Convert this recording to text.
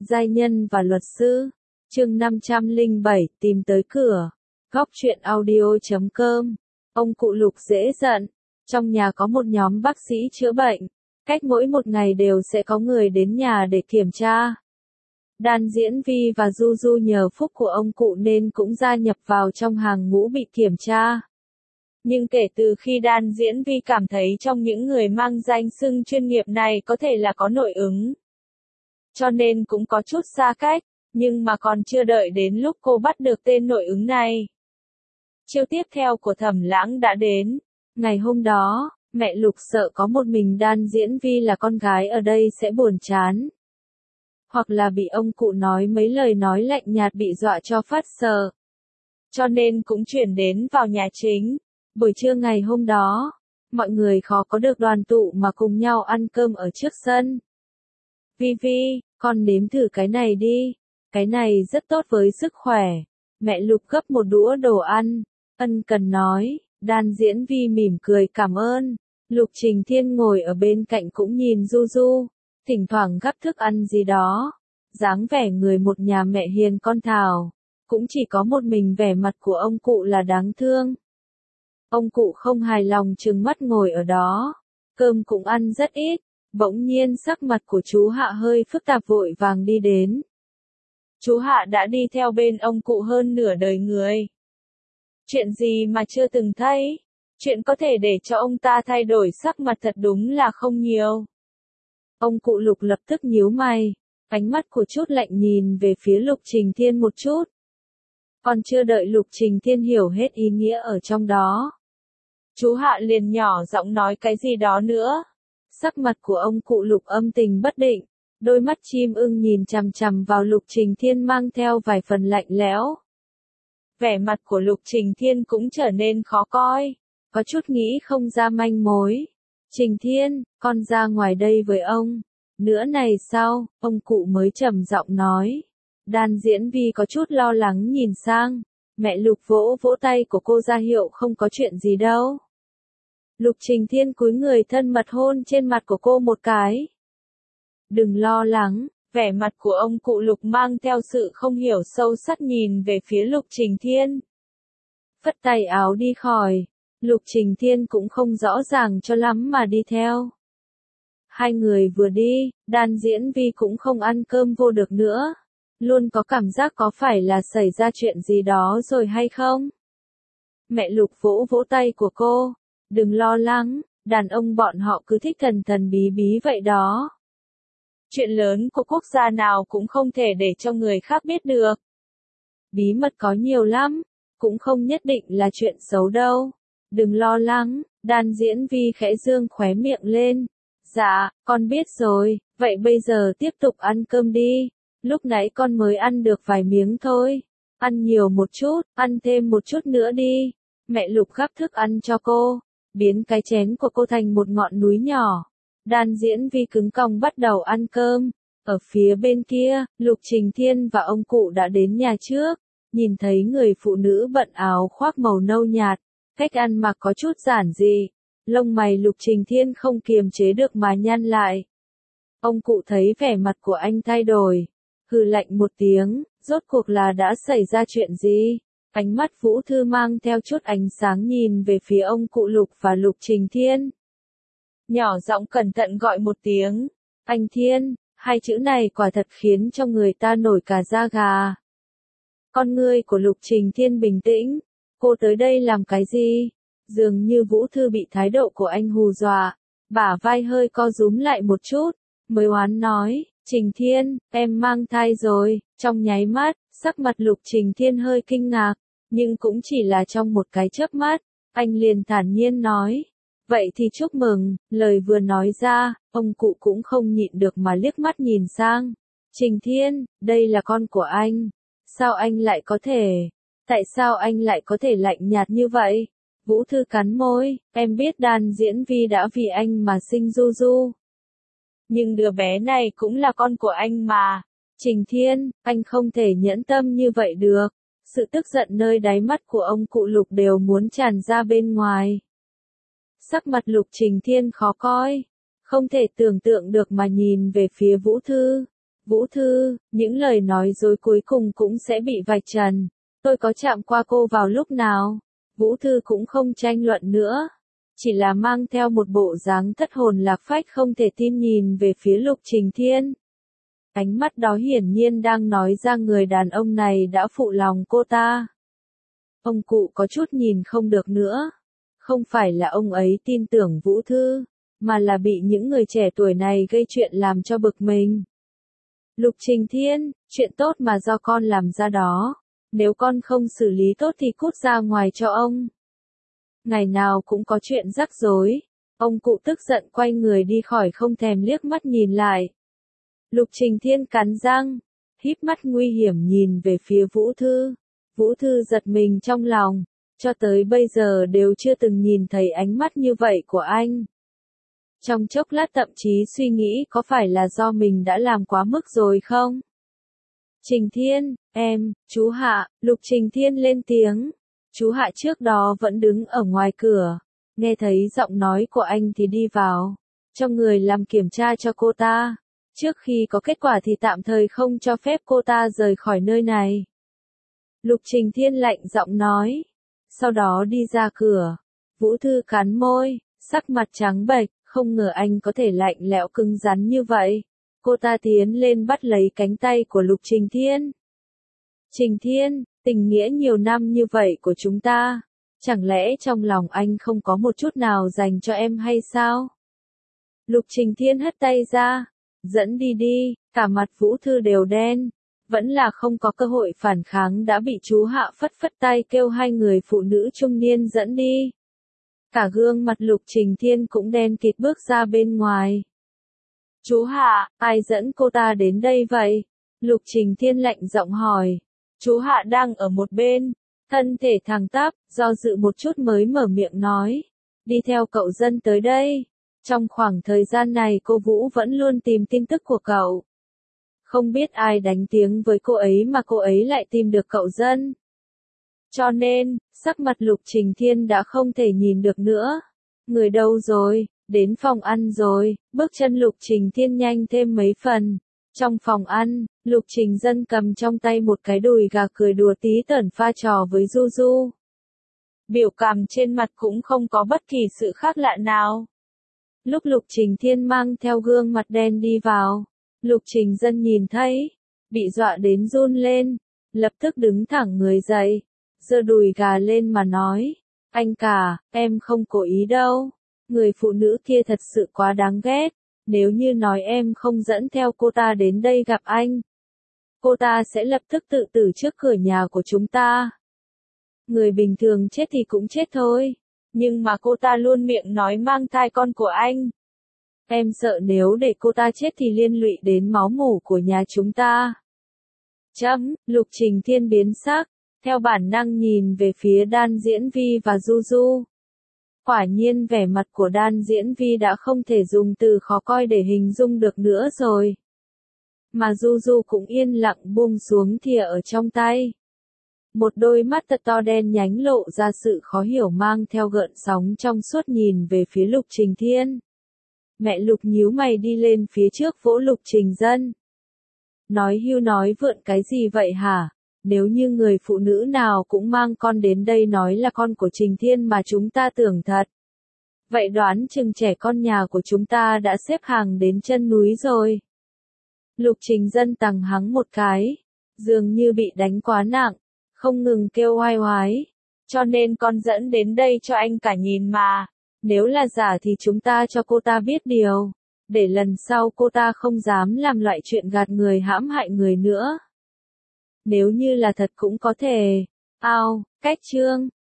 Giai nhân và luật sư. Chương 507, tìm tới cửa. Góc truyện audio.com. Ông cụ Lục dễ giận. Trong nhà có một nhóm bác sĩ chữa bệnh. Cách mỗi một ngày đều sẽ có người đến nhà để kiểm tra. Đan Diễn Vi và Du Du nhờ phúc của ông cụ nên cũng gia nhập vào trong hàng ngũ bị kiểm tra. Nhưng kể từ khi Đan Diễn Vi cảm thấy trong những người mang danh xưng chuyên nghiệp này có thể là có nội ứng, cho nên cũng có chút xa cách, nhưng mà còn chưa đợi đến lúc cô bắt được tên nội ứng này. Chiêu tiếp theo của Thẩm Lãng đã đến. Ngày hôm đó, mẹ Lục sợ có một mình Đan Diễn Vi là con gái ở đây sẽ buồn chán. Hoặc là bị ông cụ nói mấy lời nói lạnh nhạt bị dọa cho phát sợ. Cho nên cũng chuyển đến vào nhà chính. Buổi trưa ngày hôm đó, mọi người khó có được đoàn tụ mà cùng nhau ăn cơm ở trước sân. Vi Vi, con nếm thử cái này đi. Cái này rất tốt với sức khỏe. Mẹ Lục gấp một đũa đồ ăn. Ân cần nói. Đan Diễn Vi mỉm cười cảm ơn. Lục Trình Thiên ngồi ở bên cạnh cũng nhìn Du Du. Thỉnh thoảng gắp thức ăn gì đó. Dáng vẻ người một nhà mẹ hiền con thảo. Cũng chỉ có một mình vẻ mặt của ông cụ là đáng thương. Ông cụ không hài lòng trừng mắt ngồi ở đó. Cơm cũng ăn rất ít. Bỗng nhiên sắc mặt của chú Hạ hơi phức tạp vội vàng đi đến. Chú Hạ đã đi theo bên ông cụ hơn nửa đời người. Chuyện gì mà chưa từng thấy? Chuyện có thể để cho ông ta thay đổi sắc mặt thật đúng là không nhiều. Ông cụ Lục lập tức nhíu mày. Ánh mắt của chút lạnh nhìn về phía Lục Trình Thiên một chút. Còn chưa đợi Lục Trình Thiên hiểu hết ý nghĩa ở trong đó. Chú Hạ liền nhỏ giọng nói cái gì đó nữa. Sắc mặt của ông cụ Lục âm tình bất định. Đôi mắt chim ưng nhìn chằm chằm vào Lục Trình Thiên mang theo vài phần lạnh lẽo. Vẻ mặt của Lục Trình Thiên cũng trở nên khó coi. Có chút nghĩ không ra manh mối. Trình Thiên, con ra ngoài đây với ông. Nữa này sau, ông cụ mới trầm giọng nói. Đan Diễn Vi có chút lo lắng nhìn sang. Mẹ Lục vỗ vỗ tay của cô ra hiệu không có chuyện gì đâu. Lục Trình Thiên cúi người thân mật hôn trên mặt của cô một cái. Đừng lo lắng, vẻ mặt của ông cụ Lục mang theo sự không hiểu sâu sắc nhìn về phía Lục Trình Thiên. Phất tay áo đi khỏi, Lục Trình Thiên cũng không rõ ràng cho lắm mà đi theo. Hai người vừa đi, Đan Diễn Vi cũng không ăn cơm vô được nữa. Luôn có cảm giác có phải là xảy ra chuyện gì đó rồi hay không? Mẹ Lục vỗ vỗ tay của cô. Đừng lo lắng, đàn ông bọn họ cứ thích thần thần bí bí vậy đó. Chuyện lớn của quốc gia nào cũng không thể để cho người khác biết được. Bí mật có nhiều lắm, cũng không nhất định là chuyện xấu đâu. Đừng lo lắng, Đan Diễn Vi khẽ dương khóe miệng lên. Dạ, con biết rồi, vậy bây giờ tiếp tục ăn cơm đi. Lúc nãy con mới ăn được vài miếng thôi. Ăn nhiều một chút, ăn thêm một chút nữa đi. Mẹ Lục gắp thức ăn cho cô. Biến cái chén của cô thành một ngọn núi nhỏ. Đan Diễn Vi cứng còng bắt đầu ăn cơm. Ở phía bên kia, Lục Trình Thiên và ông cụ đã đến nhà trước. Nhìn thấy người phụ nữ bận áo khoác màu nâu nhạt. Cách ăn mặc có chút giản dị. Lông mày Lục Trình Thiên không kiềm chế được mà nhăn lại. Ông cụ thấy vẻ mặt của anh thay đổi. Hừ lạnh một tiếng, rốt cuộc là đã xảy ra chuyện gì? Ánh mắt Vũ Thư mang theo chút ánh sáng nhìn về phía ông cụ Lục và Lục Trình Thiên. Nhỏ giọng cẩn thận gọi một tiếng. Anh Thiên, hai chữ này quả thật khiến cho người ta nổi cả da gà. Con ngươi của Lục Trình Thiên bình tĩnh. Cô tới đây làm cái gì? Dường như Vũ Thư bị thái độ của anh hù dọa. Bả vai hơi co rúm lại một chút. Mới oán nói, Trình Thiên, em mang thai rồi. Trong nháy mắt, sắc mặt Lục Trình Thiên hơi kinh ngạc. Nhưng cũng chỉ là trong một cái chớp mắt, anh liền thản nhiên nói. Vậy thì chúc mừng, lời vừa nói ra, ông cụ cũng không nhịn được mà liếc mắt nhìn sang. Trình Thiên, đây là con của anh. Sao anh lại có thể? Tại sao anh lại có thể lạnh nhạt như vậy? Vũ Thư cắn môi, em biết Đan Diễn Vi đã vì anh mà sinh Du Du. Nhưng đứa bé này cũng là con của anh mà. Trình Thiên, anh không thể nhẫn tâm như vậy được. Sự tức giận nơi đáy mắt của ông cụ Lục đều muốn tràn ra bên ngoài. Sắc mặt Lục Trình Thiên khó coi. Không thể tưởng tượng được mà nhìn về phía Vũ Thư. Vũ Thư, những lời nói dối cuối cùng cũng sẽ bị vạch trần. Tôi có chạm qua cô vào lúc nào? Vũ Thư cũng không tranh luận nữa. Chỉ là mang theo một bộ dáng thất hồn lạc phách không thể tin nhìn về phía Lục Trình Thiên. Ánh mắt đó hiển nhiên đang nói ra người đàn ông này đã phụ lòng cô ta. Ông cụ có chút nhìn không được nữa. Không phải là ông ấy tin tưởng Vũ Thư, mà là bị những người trẻ tuổi này gây chuyện làm cho bực mình. Lục Trình Thiên, chuyện tốt mà do con làm ra đó. Nếu con không xử lý tốt thì cút ra ngoài cho ông. Ngày nào cũng có chuyện rắc rối. Ông cụ tức giận quay người đi khỏi không thèm liếc mắt nhìn lại. Lục Trình Thiên cắn răng, híp mắt nguy hiểm nhìn về phía Vũ Thư. Vũ Thư giật mình trong lòng, cho tới bây giờ đều chưa từng nhìn thấy ánh mắt như vậy của anh. Trong chốc lát thậm chí suy nghĩ có phải là do mình đã làm quá mức rồi không? Trình Thiên, chú Hạ, Lục Trình Thiên lên tiếng. Chú Hạ trước đó vẫn đứng ở ngoài cửa, nghe thấy giọng nói của anh thì đi vào, cho người làm kiểm tra cho cô ta. Trước khi có kết quả thì tạm thời không cho phép cô ta rời khỏi nơi này. Lục Trình Thiên lạnh giọng nói, sau đó đi ra cửa. Vũ Thư cắn môi, sắc mặt trắng bệch, không ngờ anh có thể lạnh lẽo cứng rắn như vậy. Cô ta tiến lên bắt lấy cánh tay của Lục Trình Thiên. Trình Thiên, tình nghĩa nhiều năm như vậy của chúng ta, chẳng lẽ trong lòng anh không có một chút nào dành cho em hay sao? Lục Trình Thiên hất tay ra, dẫn đi đi, cả mặt Vũ Thư đều đen, vẫn là không có cơ hội phản kháng đã bị chú Hạ phất phất tay kêu hai người phụ nữ trung niên dẫn đi. Cả gương mặt Lục Trình Thiên cũng đen kịt bước ra bên ngoài. Chú Hạ, ai dẫn cô ta đến đây vậy? Lục Trình Thiên lạnh giọng hỏi. Chú Hạ đang ở một bên, thân thể thẳng tắp, do dự một chút mới mở miệng nói. Đi theo cậu Dân tới đây. Trong khoảng thời gian này cô Vũ vẫn luôn tìm tin tức của cậu. Không biết ai đánh tiếng với cô ấy mà cô ấy lại tìm được cậu Dân. Cho nên, sắc mặt Lục Trình Thiên đã không thể nhìn được nữa. Người đâu rồi? Đến phòng ăn rồi. Bước chân Lục Trình Thiên nhanh thêm mấy phần. Trong phòng ăn, Lục Trình Dân cầm trong tay một cái đùi gà cười đùa tí tởn pha trò với Du Du. Biểu cảm trên mặt cũng không có bất kỳ sự khác lạ nào. Lúc Lục Trình Thiên mang theo gương mặt đen đi vào, Lục Trình Dân nhìn thấy, bị dọa đến run lên, lập tức đứng thẳng người dậy, giơ đùi gà lên mà nói, anh cả, em không cố ý đâu, người phụ nữ kia thật sự quá đáng ghét, nếu như nói em không dẫn theo cô ta đến đây gặp anh, cô ta sẽ lập tức tự tử trước cửa nhà của chúng ta. Người bình thường chết thì cũng chết thôi. Nhưng mà cô ta luôn miệng nói mang thai con của anh. Em sợ nếu để cô ta chết thì liên lụy đến máu mủ của nhà chúng ta. Lục Trình Thiên biến sắc, theo bản năng nhìn về phía Đan Diễn Vi và Du Du. Quả nhiên vẻ mặt của Đan Diễn Vi đã không thể dùng từ khó coi để hình dung được nữa rồi. Mà Du Du cũng yên lặng buông xuống thìa ở trong tay. Một đôi mắt thật to đen nhánh lộ ra sự khó hiểu mang theo gợn sóng trong suốt nhìn về phía Lục Trình Thiên. Mẹ Lục nhíu mày đi lên phía trước vỗ Lục Trình Dân. Nói hưu nói vượn cái gì vậy hả? Nếu như người phụ nữ nào cũng mang con đến đây nói là con của Trình Thiên mà chúng ta tưởng thật. Vậy đoán chừng trẻ con nhà của chúng ta đã xếp hàng đến chân núi rồi. Lục Trình Dân tằng hắng một cái, dường như bị đánh quá nặng. Không ngừng kêu oai oái, cho nên con dẫn đến đây cho anh cả nhìn mà, nếu là giả thì chúng ta cho cô ta biết điều, để lần sau cô ta không dám làm loại chuyện gạt người hãm hại người nữa. Nếu như là thật cũng có thể, cách chương.